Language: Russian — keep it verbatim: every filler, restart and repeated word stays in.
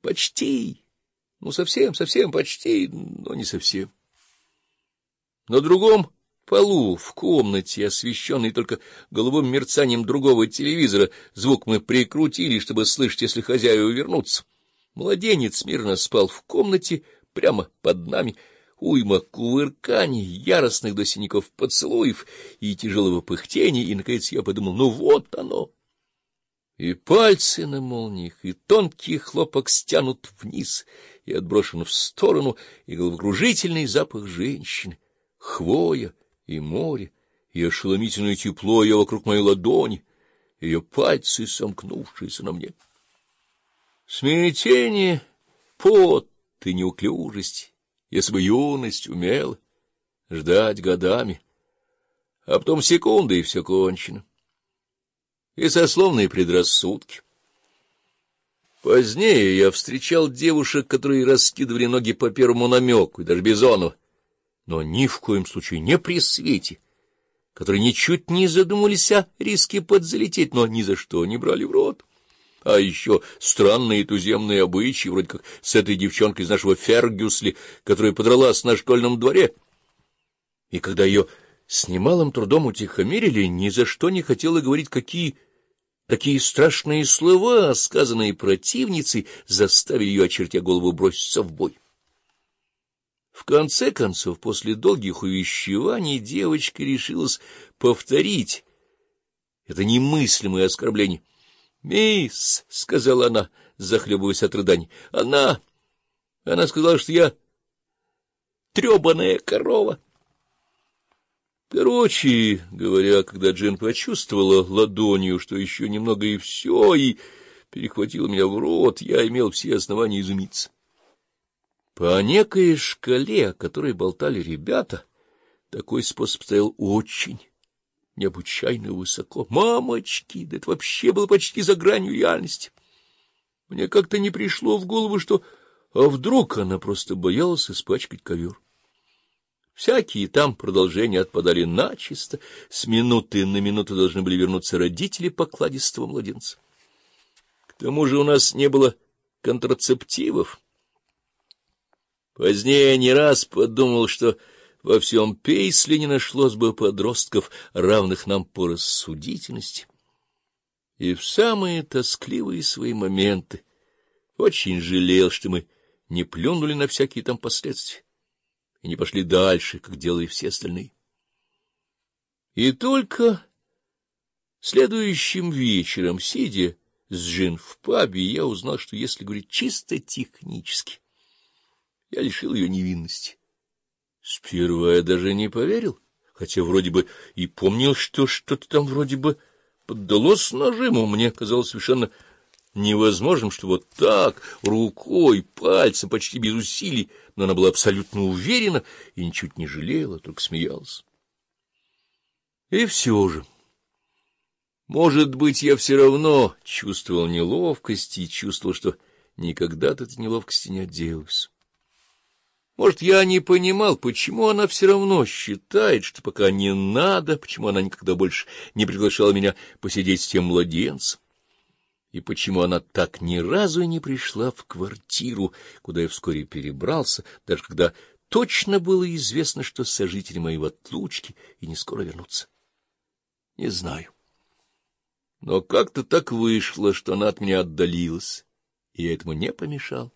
Почти. Ну, совсем, совсем почти, но не совсем. На другом полу, в комнате, освещенной только голубым мерцанием другого телевизора, звук мы прикрутили, чтобы слышать, если хозяева вернутся. Младенец мирно спал в комнате прямо под нами. Уйма кувырканий, яростных до синяков поцелуев и тяжелого пыхтения, и, наконец, я подумал, ну вот оно. И пальцы на молниях, и тонкий хлопок стянут вниз и отброшен в сторону, и головокружительный запах женщины, хвоя и море, и ошеломительное тепло ее вокруг моей ладони, ее пальцы, сомкнувшиеся на мне. Смятение, пот и неуклюжесть, если бы юность умела ждать годами, а потом секунды, и все кончено. И сословные предрассудки. Позднее я встречал девушек, которые раскидывали ноги по первому намеку, и даже Бизонова, но ни в коем случае не при свете, которые ничуть не задумывались о риске подзалететь, но ни за что не брали в рот. А еще странные туземные обычаи, вроде как с этой девчонкой из нашего Фергюсли, которая подралась на школьном дворе. И когда ее с немалым трудом утихомирили, ни за что не хотела говорить, какие такие страшные слова, сказанные противницей, заставили ее, очертя голову, броситься в бой. В конце концов, после долгих увещеваний, девочка решилась повторить это немыслимое оскорбление. — Мисс, — сказала она, захлебываясь от рыданий, — она... она сказала, что я трёбаная корова. Короче говоря, когда Джин почувствовала ладонью, что еще немного и все, и перехватила меня в рот, я имел все основания изумиться. По некой шкале, о которой болтали ребята, такой способ стоял очень, необычайно высоко. Мамочки, да это вообще было почти за гранью реальности. Мне как-то не пришло в голову, что... А вдруг она просто боялась испачкать ковер? Всякие там продолжения отпадали начисто, с минуты на минуту должны были вернуться родители покладистого младенца. К тому же у нас не было контрацептивов. Позднее я не раз подумал, что во всем Пейсли не нашлось бы подростков, равных нам по рассудительности. И в самые тоскливые свои моменты очень жалел, что мы не плюнули на всякие там последствия и не пошли дальше, как делали все остальные. И только следующим вечером, сидя с Джин в пабе, я узнал, что, если говорить чисто технически, я лишил ее невинности. Сперва я даже не поверил, хотя вроде бы и помнил, что что-то там вроде бы поддалось нажиму. Мне казалось совершенно невозможным, что вот так, рукой, пальцем, почти без усилий, но она была абсолютно уверена и ничуть не жалела, только смеялась. И все же, может быть, я все равно чувствовал неловкость и чувствовал, что никогда от этой неловкости не отделаюсь. Может, я не понимал, почему она все равно считает, что пока не надо, почему она никогда больше не приглашала меня посидеть с тем младенцем, и почему она так ни разу и не пришла в квартиру, куда я вскоре перебрался, даже когда точно было известно, что сожители мои в отлучке и не скоро вернутся. Не знаю. Но как-то так вышло, что она от меня отдалилась, и я этому не помешал.